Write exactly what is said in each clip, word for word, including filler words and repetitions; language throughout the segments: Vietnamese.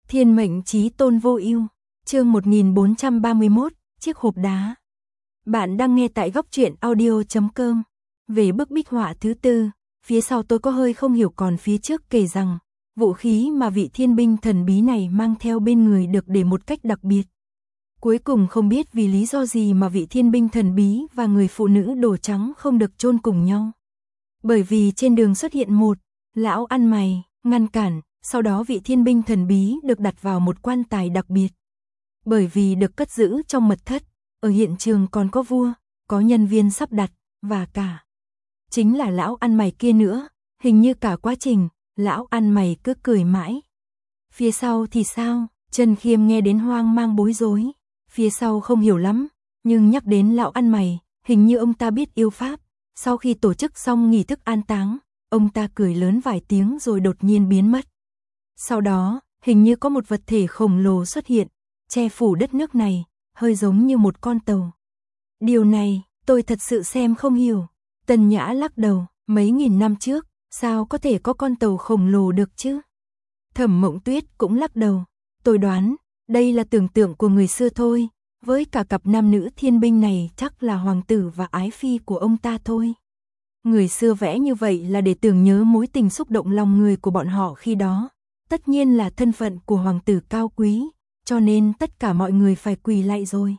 Thiên mệnh chí tôn vô ưu, chương một nghìn bốn trăm ba mươi mốt, chiếc hộp đá. Bạn đang nghe tại góc truyện audio chấm com. Về bức bích họa thứ tư, phía sau tôi có hơi không hiểu, còn phía trước kể rằng, vũ khí mà vị thiên binh thần bí này mang theo bên người được để một cách đặc biệt. Cuối cùng không biết vì lý do gì mà vị thiên binh thần bí và người phụ nữ đồ trắng không được chôn cùng nhau. Bởi vì trên đường xuất hiện một lão ăn mày, ngăn cản, sau đó vị thiên binh thần bí được đặt vào một quan tài đặc biệt. Bởi vì được cất giữ trong mật thất, ở hiện trường còn có vua, có nhân viên sắp đặt, và cả chính là lão ăn mày kia nữa. Hình như cả quá trình, lão ăn mày cứ cười mãi. Phía sau thì sao? Trần Khiêm nghe đến hoang mang bối rối. Phía sau không hiểu lắm, nhưng nhắc đến lão ăn mày, hình như ông ta biết yêu pháp. Sau khi tổ chức xong nghi thức an táng, ông ta cười lớn vài tiếng rồi đột nhiên biến mất. Sau đó, hình như có một vật thể khổng lồ xuất hiện, che phủ đất nước này, hơi giống như một con tàu. Điều này, tôi thật sự xem không hiểu. Tần Nhã lắc đầu, mấy nghìn năm trước, sao có thể có con tàu khổng lồ được chứ? Thẩm Mộng Tuyết cũng lắc đầu, tôi đoán, đây là tưởng tượng của người xưa thôi, với cả cặp nam nữ thiên binh này chắc là hoàng tử và ái phi của ông ta thôi. Người xưa vẽ như vậy là để tưởng nhớ mối tình xúc động lòng người của bọn họ khi đó. Tất nhiên là thân phận của hoàng tử cao quý, cho nên tất cả mọi người phải quỳ lạy rồi.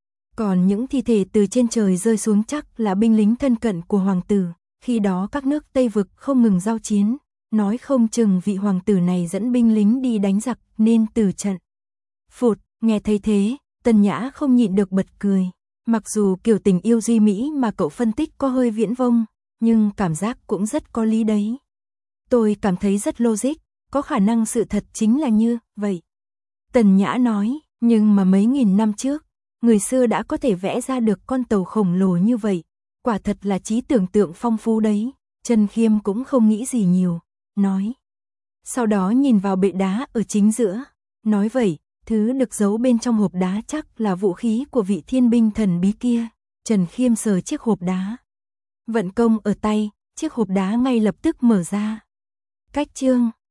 Còn những thi thể từ trên trời rơi xuống chắc là binh lính thân cận của hoàng tử, khi đó các nước Tây Vực không ngừng giao chiến, nói không chừng vị hoàng tử này dẫn binh lính đi đánh giặc nên từ trận. Phụt, nghe thấy thế, Tần Nhã không nhịn được bật cười. Mặc dù kiểu tình yêu duy mỹ mà cậu phân tích có hơi viễn vông, nhưng cảm giác cũng rất có lý đấy. Tôi cảm thấy rất logic, có khả năng sự thật chính là như vậy. Tần Nhã nói, nhưng mà mấy nghìn năm trước, người xưa đã có thể vẽ ra được con tàu khổng lồ như vậy, quả thật là trí tưởng tượng phong phú đấy. Trần Khiêm cũng không nghĩ gì nhiều, nói. Sau đó nhìn vào bệ đá ở chính giữa, nói vậy, thứ được giấu bên trong hộp đá chắc là vũ khí của vị thiên binh thần bí kia. Trần Khiêm sờ chiếc hộp đá. Vận công ở tay, chiếc hộp đá ngay lập tức mở ra. Cách chương